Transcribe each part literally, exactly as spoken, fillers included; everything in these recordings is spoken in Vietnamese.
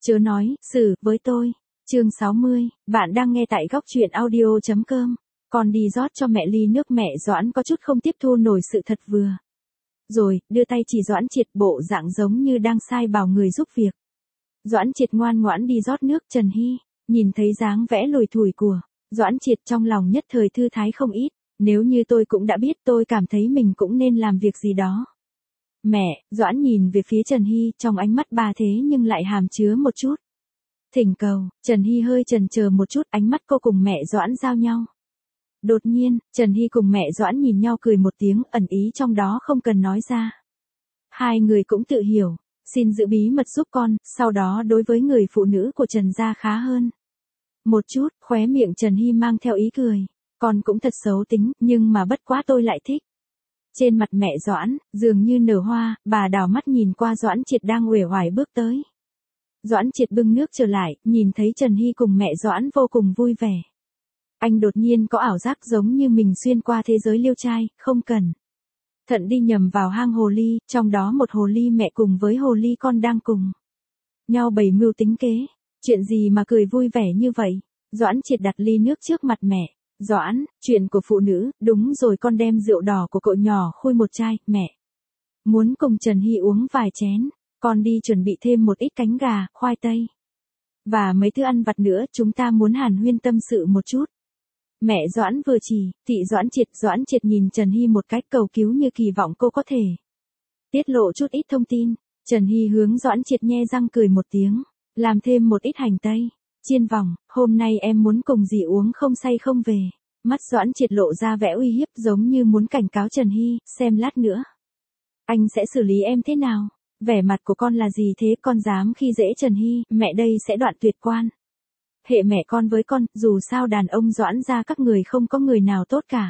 Chớ nói, xử, với tôi. Chương sáu mươi, bạn đang nghe tại góc truyện audio chấm com. Con đi rót cho mẹ ly nước. Mẹ Doãn có chút không tiếp thu nổi sự thật vừa rồi, đưa tay chỉ Doãn Triệt, bộ dạng giống như đang sai bảo người giúp việc. Doãn Triệt ngoan ngoãn đi rót nước. Trần Hy nhìn thấy dáng vẻ lủi thủi của Doãn Triệt, trong lòng nhất thời thư thái không ít. Nếu như tôi cũng đã biết, tôi cảm thấy mình cũng nên làm việc gì đó. Mẹ, Doãn nhìn về phía Trần Hy, trong ánh mắt bà thế nhưng lại hàm chứa một chút thỉnh cầu. Trần Hy hơi chần chờ một chút, ánh mắt cô cùng mẹ Doãn giao nhau. Đột nhiên, Trần Hy cùng mẹ Doãn nhìn nhau cười một tiếng, ẩn ý trong đó không cần nói ra. Hai người cũng tự hiểu, xin giữ bí mật giúp con. Sau đó đối với người phụ nữ của Trần gia khá hơn một chút, khóe miệng Trần Hy mang theo ý cười. Con cũng thật xấu tính, nhưng mà bất quá tôi lại thích. Trên mặt mẹ Doãn, dường như nở hoa, bà đảo mắt nhìn qua Doãn Triệt đang uể oải bước tới. Doãn Triệt bưng nước trở lại, nhìn thấy Trần Hy cùng mẹ Doãn vô cùng vui vẻ. Anh đột nhiên có ảo giác giống như mình xuyên qua thế giới liêu trai, không cần thận đi nhầm vào hang hồ ly, trong đó một hồ ly mẹ cùng với hồ ly con đang cùng nhau bày mưu tính kế. Chuyện gì mà cười vui vẻ như vậy? Doãn Triệt đặt ly nước trước mặt mẹ. Doãn, chuyện của phụ nữ, đúng rồi, con đem rượu đỏ của cậu nhỏ khui một chai. Mẹ muốn cùng Trần Hy uống vài chén. Con đi chuẩn bị thêm một ít cánh gà, khoai tây và mấy thứ ăn vặt nữa, chúng ta muốn hàn huyên tâm sự một chút. Mẹ Doãn vừa chỉ thị Doãn Triệt. Doãn Triệt nhìn Trần Hy một cách cầu cứu, như kỳ vọng cô có thể tiết lộ chút ít thông tin. Trần Hy hướng Doãn Triệt nhe răng cười một tiếng, làm thêm một ít hành tây chiên vòng. Hôm nay em muốn cùng dì uống không say không về. Mắt Doãn Triệt lộ ra vẻ uy hiếp, giống như muốn cảnh cáo Trần Hy, xem lát nữa anh sẽ xử lý em thế nào. Vẻ mặt của con là gì thế, con dám khi dễ Trần Hy, mẹ đây sẽ đoạn tuyệt quan hệ mẹ con với con, dù sao đàn ông Doãn gia các người không có người nào tốt cả.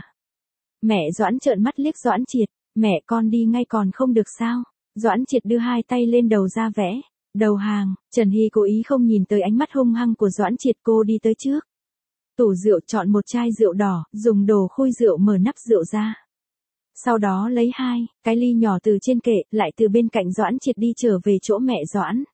Mẹ Doãn trợn mắt liếc Doãn Triệt, mẹ con đi ngay còn không được sao? Doãn Triệt đưa hai tay lên đầu ra vẽ đầu hàng. Trần Hy cố ý không nhìn tới ánh mắt hung hăng của Doãn Triệt, cô đi tới trước tủ rượu, chọn một chai rượu đỏ, dùng đồ khui rượu mở nắp rượu ra. Sau đó lấy hai cái ly nhỏ từ trên kệ, lại từ bên cạnh Doãn Triệt đi trở về chỗ mẹ Doãn.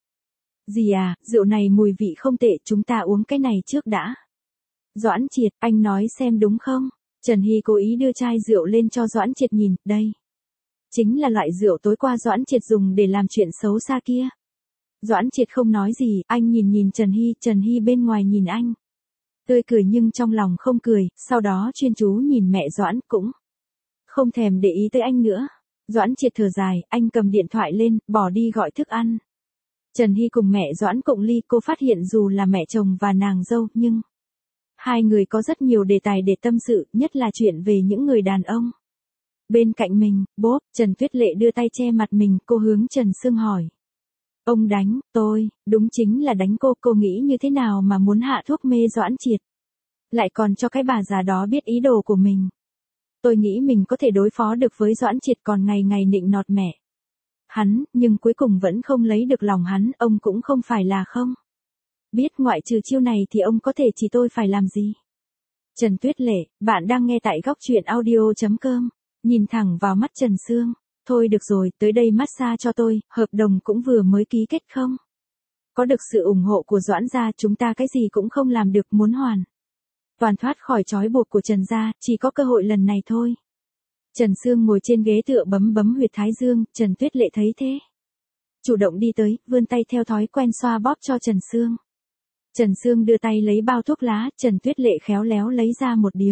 Dì à, rượu này mùi vị không tệ, chúng ta uống cái này trước đã. Doãn Triệt, anh nói xem đúng không? Trần Hy cố ý đưa chai rượu lên cho Doãn Triệt nhìn, đây chính là loại rượu tối qua Doãn Triệt dùng để làm chuyện xấu xa kia. Doãn Triệt không nói gì, anh nhìn nhìn Trần Hy, Trần Hy bên ngoài nhìn anh tươi cười nhưng trong lòng không cười, sau đó chuyên chú nhìn mẹ Doãn, cũng không thèm để ý tới anh nữa. Doãn Triệt thở dài, anh cầm điện thoại lên, bỏ đi gọi thức ăn. Trần Hy cùng mẹ Doãn cộng ly, cô phát hiện dù là mẹ chồng và nàng dâu, nhưng hai người có rất nhiều đề tài để tâm sự, nhất là chuyện về những người đàn ông bên cạnh mình. Bốp, Trần Tuyết Lệ đưa tay che mặt mình, cô hướng Trần Sương hỏi. Ông đánh tôi? Đúng chính là đánh cô, cô nghĩ như thế nào mà muốn hạ thuốc mê Doãn Triệt, lại còn cho cái bà già đó biết ý đồ của mình. Tôi nghĩ mình có thể đối phó được với Doãn Triệt, còn ngày ngày nịnh nọt mẹ hắn, nhưng cuối cùng vẫn không lấy được lòng hắn. Ông cũng không phải là không biết, ngoại trừ chiêu này thì ông có thể chỉ tôi phải làm gì. Trần Tuyết Lệ, bạn đang nghe tại góc truyện audio chấm com. Nhìn thẳng vào mắt Trần Sương. Thôi được rồi, tới đây massage cho tôi, hợp đồng cũng vừa mới ký kết không? Có được sự ủng hộ của Doãn gia, chúng ta cái gì cũng không làm được, muốn hoàn toàn thoát khỏi trói buộc của Trần gia, chỉ có cơ hội lần này thôi. Trần Sương ngồi trên ghế tựa bấm bấm huyệt thái dương. Trần Tuyết Lệ thấy thế, chủ động đi tới, vươn tay theo thói quen xoa bóp cho Trần Sương. Trần Sương đưa tay lấy bao thuốc lá, Trần Tuyết Lệ khéo léo lấy ra một điếu,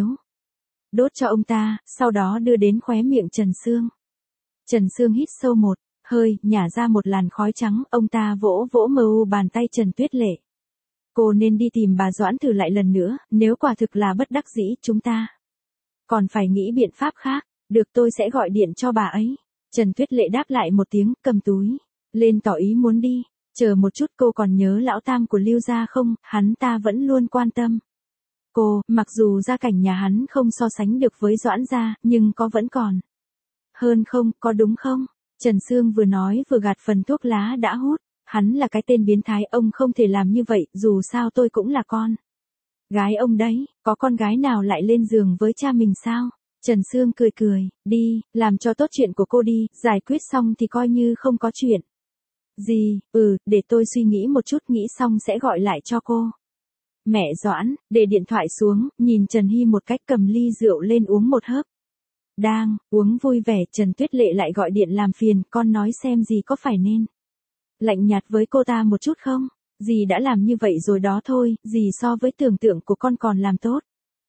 đốt cho ông ta, sau đó đưa đến khóe miệng Trần Sương. Trần Sương hít sâu một hơi, nhả ra một làn khói trắng, ông ta vỗ vỗ mờ u bàn tay Trần Tuyết Lệ. Cô nên đi tìm bà Doãn thử lại lần nữa, nếu quả thực là bất đắc dĩ, chúng ta còn phải nghĩ biện pháp khác. Được, tôi sẽ gọi điện cho bà ấy. Trần Tuyết Lệ đáp lại một tiếng, cầm túi lên tỏ ý muốn đi. Chờ một chút, cô còn nhớ lão tam của Lưu gia không? Hắn ta vẫn luôn quan tâm cô, mặc dù gia cảnh nhà hắn không so sánh được với Doãn gia, nhưng có vẫn còn hơn không, có đúng không? Trần Sương vừa nói vừa gạt phần thuốc lá đã hút. Hắn là cái tên biến thái, ông không thể làm như vậy, dù sao tôi cũng là con gái ông đấy, có con gái nào lại lên giường với cha mình sao? Trần Sương cười cười, đi, làm cho tốt chuyện của cô đi, giải quyết xong thì coi như không có chuyện Gì, ừ, để tôi suy nghĩ một chút, nghĩ xong sẽ gọi lại cho cô. Mẹ Doãn, để điện thoại xuống, nhìn Trần Hy một cách, cầm ly rượu lên uống một hớp. Đang uống vui vẻ, Trần Tuyết Lệ lại gọi điện làm phiền, con nói xem dì có phải nên lạnh nhạt với cô ta một chút không? Dì đã làm như vậy rồi đó thôi, dì so với tưởng tượng của con còn làm tốt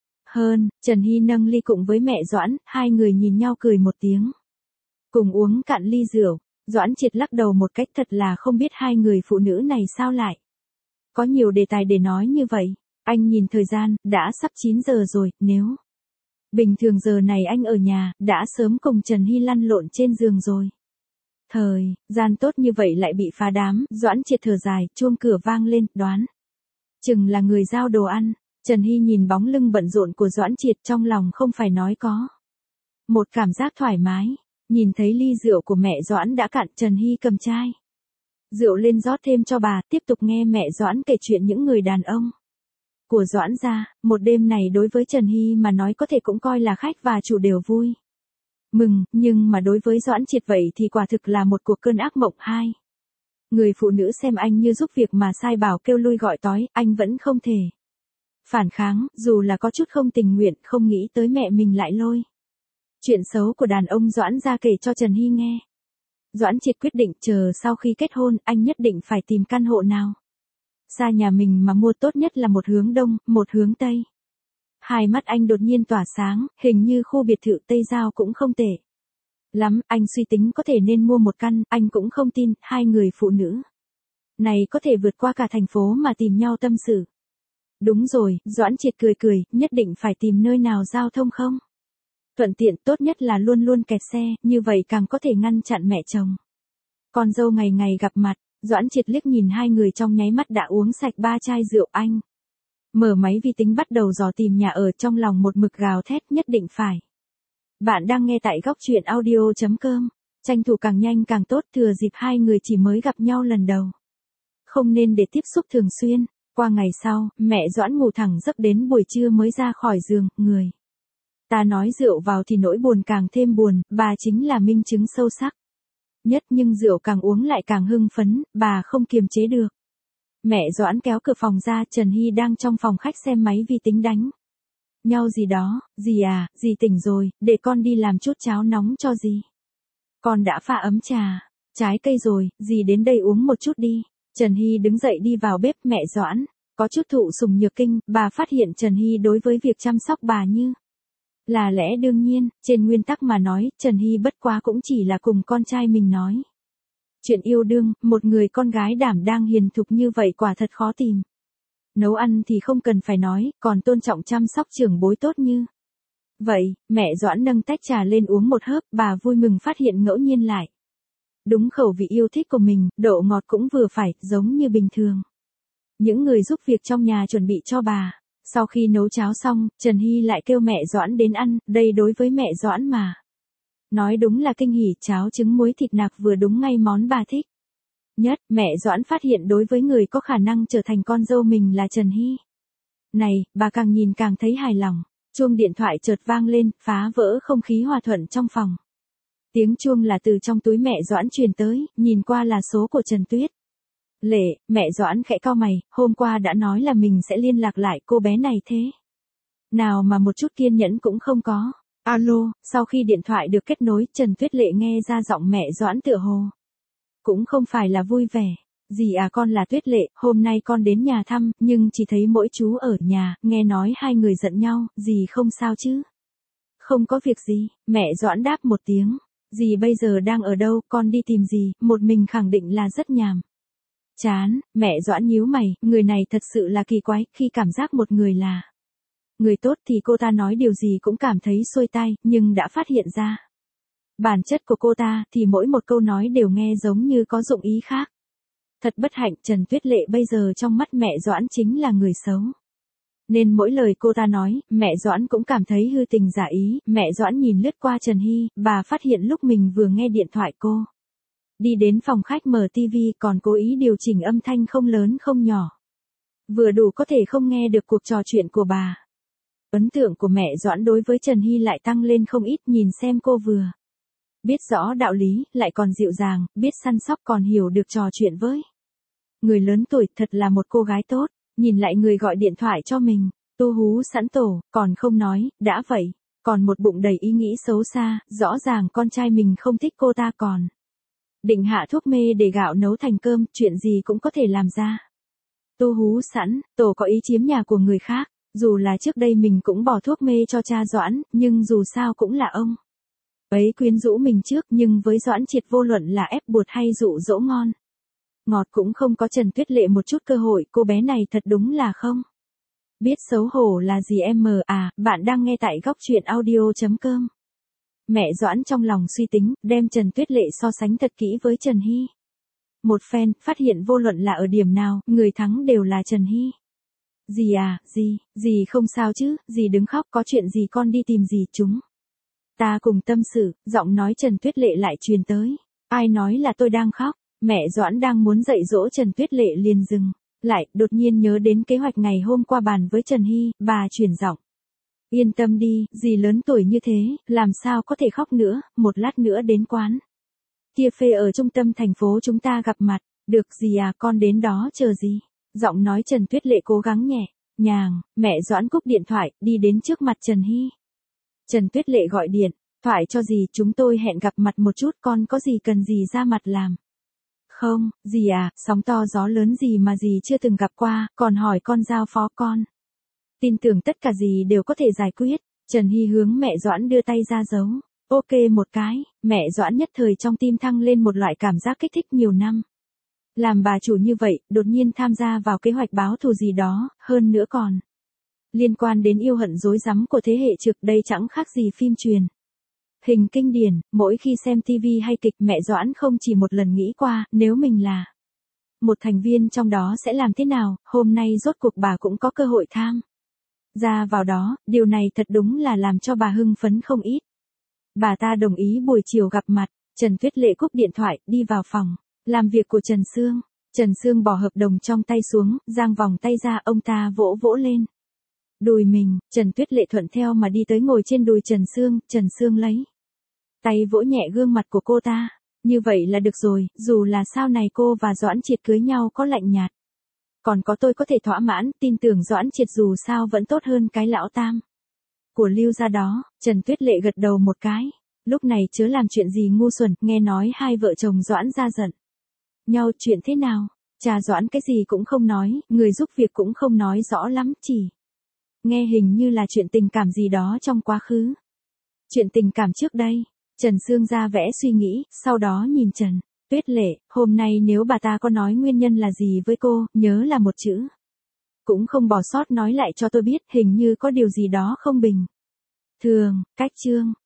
hơn. Trần Hy nâng ly cùng với mẹ Doãn, hai người nhìn nhau cười một tiếng. Cùng uống cạn ly rượu, Doãn Triệt lắc đầu một cách, thật là không biết hai người phụ nữ này sao lại có nhiều đề tài để nói như vậy. Anh nhìn thời gian, đã sắp chín giờ rồi, nếu bình thường giờ này anh ở nhà, đã sớm cùng Trần Hy lăn lộn trên giường rồi. Thời gian tốt như vậy lại bị phá đám, Doãn Triệt thở dài, chuông cửa vang lên, đoán chừng là người giao đồ ăn. Trần Hy nhìn bóng lưng bận rộn của Doãn Triệt, trong lòng không phải nói có một cảm giác thoải mái. Nhìn thấy ly rượu của mẹ Doãn đã cạn, Trần Hy cầm chai rượu lên rót thêm cho bà, tiếp tục nghe mẹ Doãn kể chuyện những người đàn ông của Doãn gia. Một đêm này đối với Trần Hy mà nói có thể cũng coi là khách và chủ đều vui mừng, nhưng mà đối với Doãn Triệt vậy thì quả thực là một cuộc cơn ác mộng. Hai người phụ nữ xem anh như giúp việc mà sai bảo kêu lui gọi tói, anh vẫn không thể phản kháng, dù là có chút không tình nguyện, không nghĩ tới mẹ mình lại lôi chuyện xấu của đàn ông Doãn gia kể cho Trần Hy nghe. Doãn Triệt quyết định chờ sau khi kết hôn, anh nhất định phải tìm căn hộ nào xa nhà mình mà mua, tốt nhất là một hướng đông, một hướng tây. Hai mắt anh đột nhiên tỏa sáng, hình như khu biệt thự Tây Giao cũng không tệ lắm, anh suy tính có thể nên mua một căn, anh cũng không tin, hai người phụ nữ này có thể vượt qua cả thành phố mà tìm nhau tâm sự. Đúng rồi, Doãn Triệt cười cười, nhất định phải tìm nơi nào giao thông không thuận tiện, tốt nhất là luôn luôn kẹt xe, như vậy càng có thể ngăn chặn mẹ chồng con dâu ngày ngày gặp mặt. Doãn Triệt liếc nhìn hai người, trong nháy mắt đã uống sạch ba chai rượu. Anh mở máy vi tính bắt đầu dò tìm nhà ở, trong lòng một mực gào thét, nhất định phải. Bạn đang nghe tại góc truyện audio chấm com. Tranh thủ càng nhanh càng tốt, thừa dịp hai người chỉ mới gặp nhau lần đầu, không nên để tiếp xúc thường xuyên. Qua ngày sau, mẹ Doãn ngủ thẳng giấc đến buổi trưa mới ra khỏi giường. Người ta nói rượu vào thì nỗi buồn càng thêm buồn, bà chính là minh chứng sâu sắc nhất, nhưng rượu càng uống lại càng hưng phấn, bà không kiềm chế được. Mẹ Doãn kéo cửa phòng ra, Trần Hy đang trong phòng khách xem máy vi tính đánh nhau gì đó. Dì à, dì tỉnh rồi, để con đi làm chút cháo nóng cho dì. Con đã pha ấm trà, trái cây rồi, dì đến đây uống một chút đi. Trần Hy đứng dậy đi vào bếp. Mẹ Doãn có chút thụ sủng nhược kinh, bà phát hiện Trần Hy đối với việc chăm sóc bà như là lẽ đương nhiên. Trên nguyên tắc mà nói, Trần Hy bất quá cũng chỉ là cùng con trai mình nói chuyện yêu đương, một người con gái đảm đang hiền thục như vậy quả thật khó tìm. Nấu ăn thì không cần phải nói, còn tôn trọng chăm sóc trưởng bối tốt như vậy. Mẹ Doãn nâng tách trà lên uống một hớp, bà vui mừng phát hiện ngẫu nhiên lại đúng khẩu vị yêu thích của mình, độ ngọt cũng vừa phải, giống như bình thường những người giúp việc trong nhà chuẩn bị cho bà. Sau khi nấu cháo xong, Trần Hy lại kêu mẹ Doãn đến ăn, đây đối với mẹ Doãn mà nói đúng là kinh hỉ, cháo trứng muối thịt nạc vừa đúng ngay món bà thích nhất. Mẹ Doãn phát hiện đối với người có khả năng trở thành con dâu mình là Trần Hy này, bà càng nhìn càng thấy hài lòng. Chuông điện thoại chợt vang lên, phá vỡ không khí hòa thuận trong phòng. Tiếng chuông là từ trong túi mẹ Doãn truyền tới, nhìn qua là số của Trần Tuyết Lệ. Mẹ Doãn khẽ cau mày, hôm qua đã nói là mình sẽ liên lạc lại cô bé này, thế nào mà một chút kiên nhẫn cũng không có. Alo. Sau khi điện thoại được kết nối, Trần Tuyết Lệ nghe ra giọng mẹ Doãn tựa hồ cũng không phải là vui vẻ. Dì à, con là Tuyết Lệ, hôm nay con đến nhà thăm, nhưng chỉ thấy mỗi chú ở nhà, nghe nói hai người giận nhau, dì không sao chứ? Không có việc gì, mẹ Doãn đáp một tiếng. Dì bây giờ đang ở đâu, con đi tìm dì, một mình khẳng định là rất nhàm chán. Mẹ Doãn nhíu mày, người này thật sự là kỳ quái, khi cảm giác một người là người tốt thì cô ta nói điều gì cũng cảm thấy xuôi tai, nhưng đã phát hiện ra bản chất của cô ta thì mỗi một câu nói đều nghe giống như có dụng ý khác. Thật bất hạnh, Trần Tuyết Lệ bây giờ trong mắt mẹ Doãn chính là người xấu. Nên mỗi lời cô ta nói, mẹ Doãn cũng cảm thấy hư tình giả ý. Mẹ Doãn nhìn lướt qua Trần Hy, bà phát hiện lúc mình vừa nghe điện thoại cô đi đến phòng khách mở tivi, còn cố ý điều chỉnh âm thanh không lớn không nhỏ, vừa đủ có thể không nghe được cuộc trò chuyện của bà. Ấn tượng của mẹ Doãn đối với Trần Hy lại tăng lên không ít, nhìn xem cô vừa Biết rõ đạo lý, lại còn dịu dàng, biết săn sóc còn hiểu được trò chuyện với người lớn tuổi, thật là một cô gái tốt. Nhìn lại người gọi điện thoại cho mình, tu hú sẵn tổ, còn không nói, đã vậy, còn một bụng đầy ý nghĩ xấu xa, rõ ràng con trai mình không thích cô ta còn định hạ thuốc mê để gạo nấu thành cơm, chuyện gì cũng có thể làm ra. Tu hú sẵn, tổ có ý chiếm nhà của người khác, dù là trước đây mình cũng bỏ thuốc mê cho cha Doãn, nhưng dù sao cũng là ông ấy quyến rũ mình trước, nhưng với Doãn Triệt vô luận là ép buộc hay dụ dỗ ngon ngọt cũng không có Trần Tuyết Lệ một chút cơ hội, cô bé này thật đúng là không biết xấu hổ là gì em mờ à. Bạn đang nghe tại góc truyện audio.com. Mẹ Doãn trong lòng suy tính, đem Trần Tuyết Lệ so sánh thật kỹ với Trần Hy. Một phen, phát hiện vô luận là ở điểm nào, người thắng đều là Trần Hy. Dì à, dì, dì không sao chứ, dì đứng khóc, có chuyện gì con đi tìm dì chúng ta cùng tâm sự. Giọng nói Trần Tuyết Lệ lại truyền tới. Ai nói là tôi đang khóc? Mẹ Doãn đang muốn dạy dỗ Trần Tuyết Lệ liền dừng lại, đột nhiên nhớ đến kế hoạch ngày hôm qua bàn với Trần Hy, bà chuyển giọng. Yên tâm đi, dì lớn tuổi như thế, làm sao có thể khóc nữa, một lát nữa đến quán kia phê ở trung tâm thành phố chúng ta gặp mặt. Được dì à, con đến đó chờ dì. Giọng nói Trần Tuyết Lệ cố gắng nhẹ nhàng. Mẹ Doãn cúp điện thoại, đi đến trước mặt Trần Hy. Trần Tuyết Lệ gọi điện thoại cho dì, chúng tôi hẹn gặp mặt một chút, con có gì cần dì ra mặt làm không? Dì à, sóng to gió lớn gì mà dì chưa từng gặp qua, còn hỏi con giao phó con tin tưởng tất cả dì đều có thể giải quyết. Trần Hy hướng mẹ Doãn đưa tay ra dấu ok một cái. Mẹ Doãn nhất thời trong tim thăng lên một loại cảm giác kích thích nhiều năm làm bà chủ như vậy, đột nhiên tham gia vào kế hoạch báo thù gì đó, hơn nữa còn liên quan đến yêu hận rối rắm của thế hệ trực, đây chẳng khác gì phim truyền hình kinh điển. Mỗi khi xem tivi hay kịch, mẹ Doãn không chỉ một lần nghĩ qua, nếu mình là một thành viên trong đó sẽ làm thế nào. Hôm nay rốt cuộc bà cũng có cơ hội tham ra vào đó, điều này thật đúng là làm cho bà hưng phấn không ít. Bà ta đồng ý buổi chiều gặp mặt. Trần Tuyết Lệ cúp điện thoại, đi vào phòng làm việc của Trần Sương. Trần Sương bỏ hợp đồng trong tay xuống, giang vòng tay ra, ông ta vỗ vỗ lên đùi mình. Trần Tuyết Lệ thuận theo mà đi tới ngồi trên đùi Trần Sương. Trần Sương lấy tay vỗ nhẹ gương mặt của cô ta. Như vậy là được rồi, dù là sau này cô và Doãn Triệt cưới nhau có lạnh nhạt, còn có tôi có thể thỏa mãn, tin tưởng Doãn Triệt dù sao vẫn tốt hơn cái lão tam của Lưu gia đó. Trần Tuyết Lệ gật đầu một cái. Lúc này chớ làm chuyện gì ngu xuẩn, nghe nói hai vợ chồng Doãn ra giận nhau, chuyện thế nào? Cha Doãn cái gì cũng không nói, người giúp việc cũng không nói rõ lắm, chỉ nghe hình như là chuyện tình cảm gì đó trong quá khứ. Chuyện tình cảm trước đây. Trần Sương ra vẽ suy nghĩ, sau đó nhìn Trần Tuyết Lệ, hôm nay nếu bà ta có nói nguyên nhân là gì với cô, nhớ là một chữ cũng không bỏ sót nói lại cho tôi biết, hình như có điều gì đó không bình thường. Cách chương